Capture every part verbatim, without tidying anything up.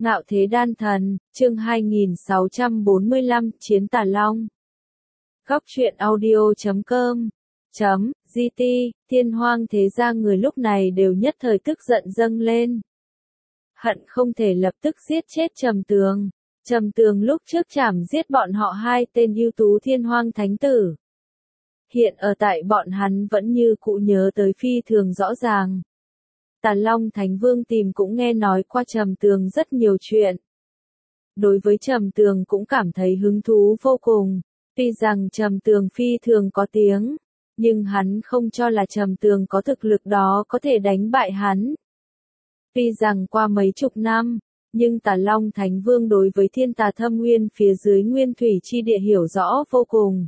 Ngạo Thế Đan Thần, chương hai nghìn sáu trăm bốn mươi lăm, Chiến Tà Long. Góc truyện audio chấm com chấm gt, Thiên Hoang thế gia người lúc này đều nhất thời tức giận dâng lên. Hận không thể lập tức giết chết Trầm Tường. Trầm Tường lúc trước chảm giết bọn họ hai tên ưu tú Thiên Hoang thánh tử. Hiện ở tại bọn hắn vẫn như cũ nhớ tới phi thường rõ ràng. Tà Long Thánh Vương tìm cũng nghe nói qua Trầm Tường rất nhiều chuyện. Đối với Trầm Tường cũng cảm thấy hứng thú vô cùng. Tuy rằng Trầm Tường phi thường có tiếng, nhưng hắn không cho là Trầm Tường có thực lực đó có thể đánh bại hắn. Tuy rằng qua mấy chục năm, nhưng Tà Long Thánh Vương đối với thiên tà thâm nguyên phía dưới nguyên thủy chi địa hiểu rõ vô cùng.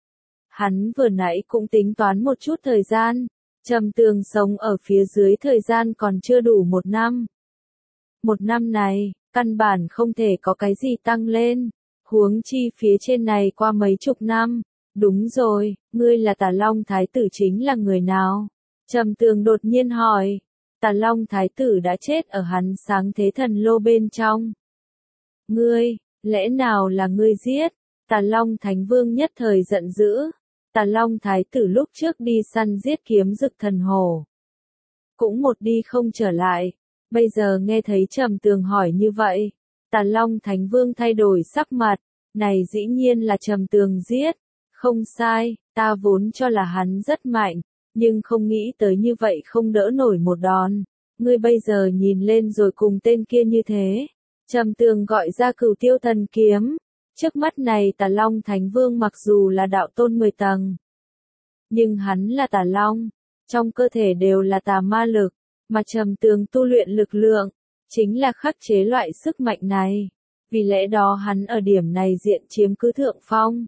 Hắn vừa nãy cũng tính toán một chút thời gian. Trầm Tường sống ở phía dưới thời gian còn chưa đủ một năm. Một năm này, căn bản không thể có cái gì tăng lên. Huống chi phía trên này qua mấy chục năm. Đúng rồi, ngươi là Tà Long Thái tử chính là người nào? Trầm Tường đột nhiên hỏi. Tà Long Thái tử đã chết ở hắn sáng thế thần lô bên trong. Ngươi, lẽ nào là ngươi giết? Tà Long Thánh Vương nhất thời giận dữ. Tà Long Thái tử lúc trước đi săn giết kiếm dực thần hổ. Cũng một đi không trở lại. Bây giờ nghe thấy Trầm Tường hỏi như vậy. Tà Long Thánh Vương thay đổi sắc mặt. Này dĩ nhiên là Trầm Tường giết. Không sai, ta vốn cho là hắn rất mạnh. Nhưng không nghĩ tới như vậy không đỡ nổi một đòn. Ngươi bây giờ nhìn lên rồi cùng tên kia như thế. Trầm Tường gọi ra Cửu Tiêu Thần Kiếm. Trước mắt này Tà Long Thánh Vương mặc dù là đạo tôn mười tầng, nhưng hắn là Tà Long, trong cơ thể đều là tà ma lực, mà Trầm Tường tu luyện lực lượng, chính là khắc chế loại sức mạnh này, vì lẽ đó hắn ở điểm này diện chiếm cứ thượng phong.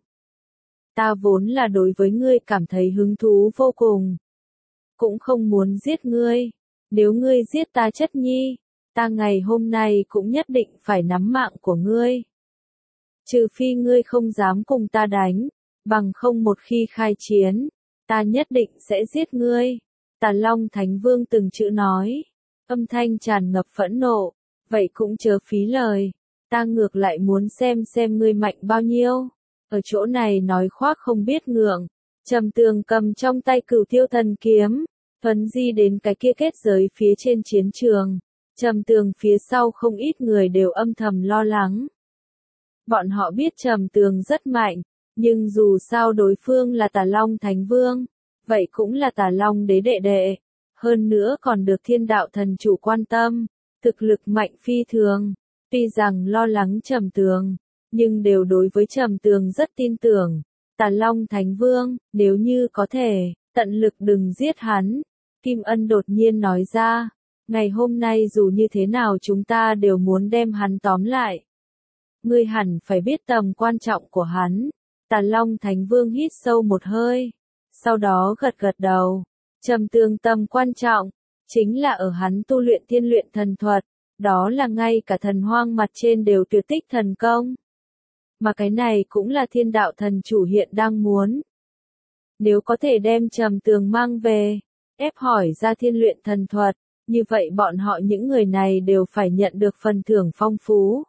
Ta vốn là đối với ngươi cảm thấy hứng thú vô cùng, cũng không muốn giết ngươi, nếu ngươi giết ta chất nhi, ta ngày hôm nay cũng nhất định phải nắm mạng của ngươi. Trừ phi ngươi không dám cùng ta đánh, bằng không một khi khai chiến, ta nhất định sẽ giết ngươi. Tà Long Thánh Vương từng chữ nói, âm thanh tràn ngập phẫn nộ, vậy cũng chớ phí lời, ta ngược lại muốn xem xem ngươi mạnh bao nhiêu. Ở chỗ này nói khoác không biết ngượng, Trầm Tường cầm trong tay Cửu Tiêu Thần Kiếm, thuấn di đến cái kia kết giới phía trên chiến trường. Trầm Tường phía sau không ít người đều âm thầm lo lắng. Bọn họ biết Trầm Tường rất mạnh, nhưng dù sao đối phương là Tà Long Thánh Vương, vậy cũng là Tà Long đế đệ đệ, hơn nữa còn được Thiên Đạo Thần Chủ quan tâm, thực lực mạnh phi thường, tuy rằng lo lắng Trầm Tường, nhưng đều đối với Trầm Tường rất tin tưởng. Tà Long Thánh Vương, nếu như có thể, tận lực đừng giết hắn. Kim Ân đột nhiên nói ra, ngày hôm nay dù như thế nào chúng ta đều muốn đem hắn tóm lại. Ngươi hẳn phải biết tầm quan trọng của hắn. Tà Long Thánh Vương hít sâu một hơi, sau đó gật gật đầu. Trầm Tường tầm quan trọng, chính là ở hắn tu luyện thiên luyện thần thuật, đó là ngay cả thần hoang mặt trên đều tuyệt tích thần công. Mà cái này cũng là Thiên Đạo Thần Chủ hiện đang muốn. Nếu có thể đem Trầm Tường mang về, ép hỏi ra thiên luyện thần thuật, như vậy bọn họ những người này đều phải nhận được phần thưởng phong phú.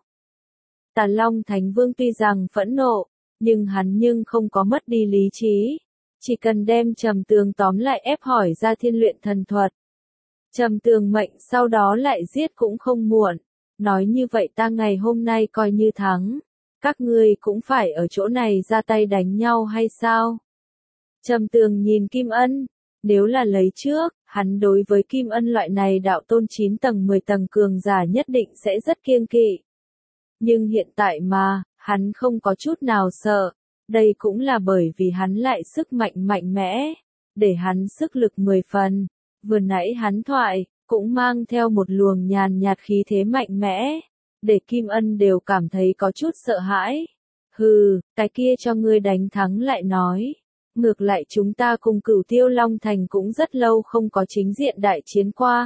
Tà Long Thánh Vương tuy rằng phẫn nộ, nhưng hắn nhưng không có mất đi lý trí. Chỉ cần đem Trầm Tường tóm lại ép hỏi ra thiên luyện thần thuật. Trầm Tường mệnh sau đó lại giết cũng không muộn. Nói như vậy ta ngày hôm nay coi như thắng. Các ngươi cũng phải ở chỗ này ra tay đánh nhau hay sao? Trầm Tường nhìn Kim Ân. Nếu là lấy trước, hắn đối với Kim Ân loại này đạo tôn chín tầng mười tầng cường giả nhất định sẽ rất kiêng kỵ. Nhưng hiện tại mà, hắn không có chút nào sợ, đây cũng là bởi vì hắn lại sức mạnh mạnh mẽ, để hắn sức lực mười phần, vừa nãy hắn thoại, cũng mang theo một luồng nhàn nhạt khí thế mạnh mẽ, để Kim Ân đều cảm thấy có chút sợ hãi. Hừ, cái kia cho ngươi đánh thắng lại nói, ngược lại chúng ta cùng Cửu Tiêu Long Thành cũng rất lâu không có chính diện đại chiến qua.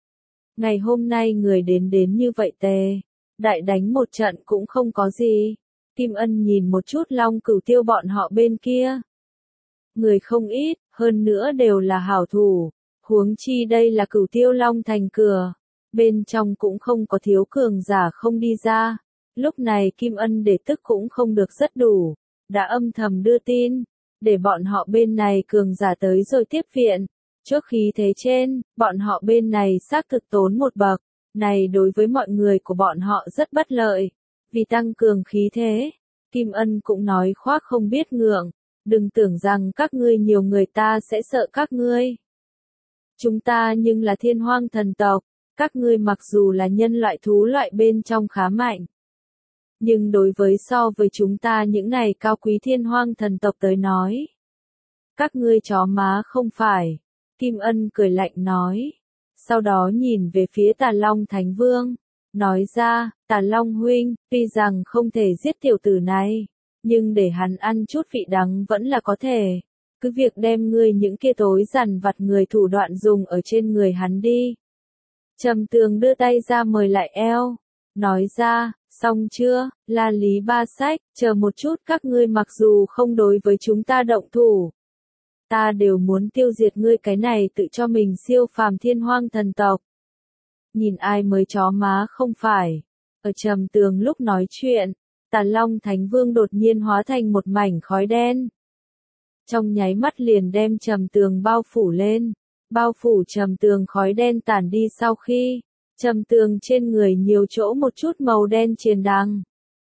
Ngày hôm nay người đến đến như vậy tề. Đại đánh một trận cũng không có gì. Kim Ân nhìn một chút Long Cửu Tiêu bọn họ bên kia. Người không ít, hơn nữa đều là hảo thủ. Huống chi đây là Cửu Tiêu Long Thành cửa. bên trong cũng không có thiếu cường giả không đi ra. Lúc này Kim Ân để tức cũng không được rất đủ, đã âm thầm đưa tin, để bọn họ bên này cường giả tới rồi tiếp viện. Trước khí thế trên, bọn họ bên này xác thực tốn một bậc, này đối với mọi người của bọn họ rất bất lợi. Vì tăng cường khí thế, Kim Ân cũng nói khoác không biết ngượng, đừng tưởng rằng các ngươi nhiều người ta sẽ sợ các ngươi. Chúng ta nhưng là thiên hoang thần tộc, các ngươi mặc dù là nhân loại thú loại bên trong khá mạnh. Nhưng đối với so với chúng ta những này cao quý thiên hoang thần tộc tới nói. Các ngươi chó má không phải. Kim Ân cười lạnh nói. Sau đó nhìn về phía Tà Long Thánh Vương. Nói ra, Tà Long huynh, tuy rằng không thể giết tiểu tử này. Nhưng để hắn ăn chút vị đắng vẫn là có thể. Cứ việc đem ngươi những kia tối dằn vặt người thủ đoạn dùng ở trên người hắn đi. Trầm Tường đưa tay ra mời lại eo. Nói ra, xong chưa, La Lý Ba Sách, chờ một chút các ngươi mặc dù không đối với chúng ta động thủ. Ta đều muốn tiêu diệt ngươi cái này tự cho mình siêu phàm thiên hoang thần tộc. Nhìn ai mới chó má không phải. Ở Trầm Tường lúc nói chuyện, Tà Long Thánh Vương đột nhiên hóa thành một mảnh khói đen. Trong nháy mắt liền đem Trầm Tường bao phủ lên. Bao phủ Trầm Tường khói đen tản đi sau khi, Trầm Tường trên người nhiều chỗ một chút màu đen triền đằng.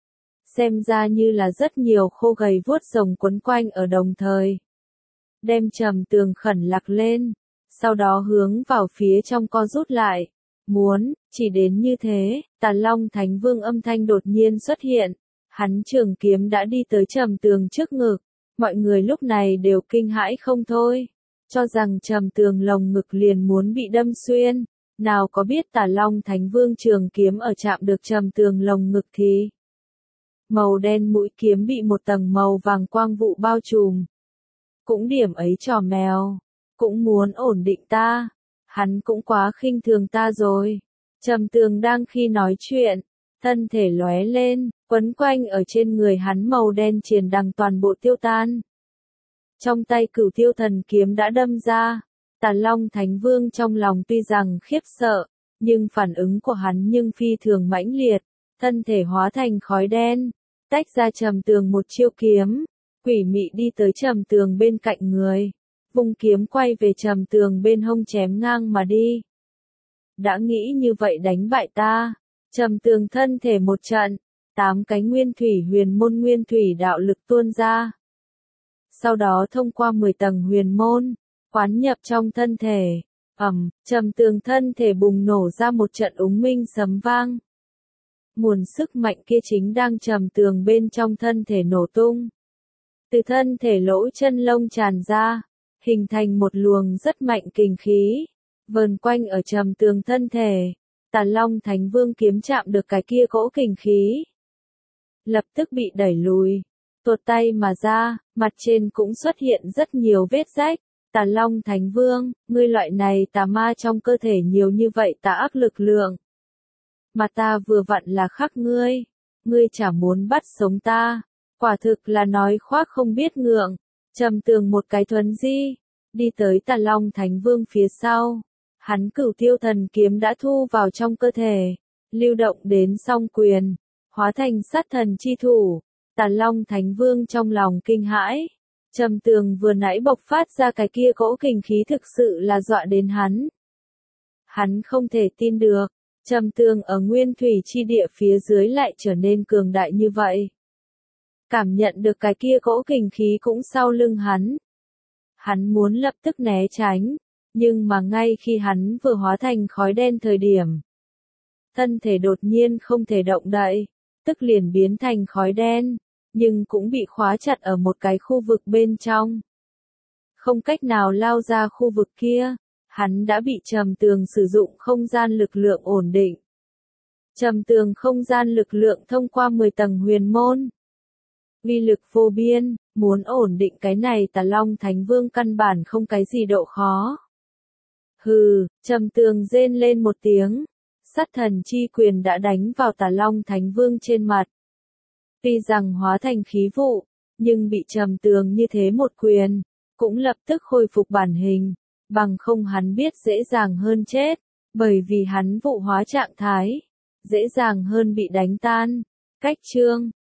Xem ra như là rất nhiều khô gầy vuốt rồng quấn quanh ở đồng thời. Đem Trầm Tường khẩn lạc lên, sau đó hướng vào phía trong co rút lại. Muốn, chỉ đến như thế, Tà Long Thánh Vương âm thanh đột nhiên xuất hiện. Hắn trường kiếm đã đi tới Trầm Tường trước ngực. Mọi người lúc này đều kinh hãi không thôi. Cho rằng Trầm Tường lồng ngực liền muốn bị đâm xuyên. Nào có biết Tà Long Thánh Vương trường kiếm ở chạm được Trầm Tường lồng ngực thì. Màu đen mũi kiếm bị một tầng màu vàng quang vụ bao trùm. Cũng điểm ấy trò mèo. Cũng muốn ổn định ta. Hắn cũng quá khinh thường ta rồi. Trầm Tường đang khi nói chuyện. Thân thể lóe lên, quấn quanh ở trên người hắn màu đen triền đằng toàn bộ tiêu tan. Trong tay Cửu Tiêu Thần kiếm đã đâm ra. Tà Long Thánh Vương trong lòng tuy rằng khiếp sợ, nhưng phản ứng của hắn nhưng phi thường mãnh liệt, thân thể hóa thành khói đen, tách ra Trầm Tường một chiêu kiếm, quỷ mị đi tới Trầm Tường bên cạnh người, vung kiếm quay về Trầm Tường bên hông chém ngang mà đi. Đã nghĩ như vậy đánh bại ta, Trầm Tường thân thể một trận, tám cái nguyên thủy huyền môn nguyên thủy đạo lực tuôn ra. Sau đó thông qua mười tầng huyền môn, quán nhập trong thân thể, ầm, Trầm Tường thân thể bùng nổ ra một trận úng minh sấm vang. Nguồn sức mạnh kia chính đang Trầm Tường bên trong thân thể nổ tung. Từ thân thể lỗ chân lông tràn ra, hình thành một luồng rất mạnh kình khí, vờn quanh ở Trầm Tường thân thể. Tà Long Thánh Vương kiếm chạm được cái kia cỗ kình khí, lập tức bị đẩy lùi, tuột tay mà ra, mặt trên cũng xuất hiện rất nhiều vết rách. Tà Long Thánh Vương, ngươi loại này tà ma trong cơ thể nhiều như vậy tà ác lực lượng. Mà ta vừa vặn là khắc ngươi, ngươi chả muốn bắt sống ta, quả thực là nói khoác không biết ngượng. Trầm Tường một cái thuấn di, đi tới Tà Long Thánh Vương phía sau. Hắn Cửu Tiêu Thần kiếm đã thu vào trong cơ thể, lưu động đến song quyền, hóa thành sát thần chi thủ. Tà Long Thánh Vương trong lòng kinh hãi. Trầm Tường vừa nãy bộc phát ra cái kia cỗ kình khí thực sự là dọa đến hắn. Hắn không thể tin được, Trầm Tường ở nguyên thủy chi địa phía dưới lại trở nên cường đại như vậy. Cảm nhận được cái kia cỗ kình khí cũng sau lưng hắn. Hắn muốn lập tức né tránh, nhưng mà ngay khi hắn vừa hóa thành khói đen thời điểm, thân thể đột nhiên không thể động đậy, tức liền biến thành khói đen, nhưng cũng bị khóa chặt ở một cái khu vực bên trong. Không cách nào lao ra khu vực kia, hắn đã bị Trầm Tường sử dụng không gian lực lượng ổn định. Trầm Tường không gian lực lượng thông qua mười tầng huyền môn. Uy lực vô biên, muốn ổn định cái này Tà Long Thánh Vương căn bản không cái gì độ khó. Hừ, Trầm Tường rên lên một tiếng, sát thần chi quyền đã đánh vào Tà Long Thánh Vương trên mặt. Tuy rằng hóa thành khí vụ, nhưng bị Trầm Tường như thế một quyền, cũng lập tức khôi phục bản hình, bằng không hắn biết dễ dàng hơn chết. Bởi vì hắn vụ hóa trạng thái, dễ dàng hơn bị đánh tan. Cách chương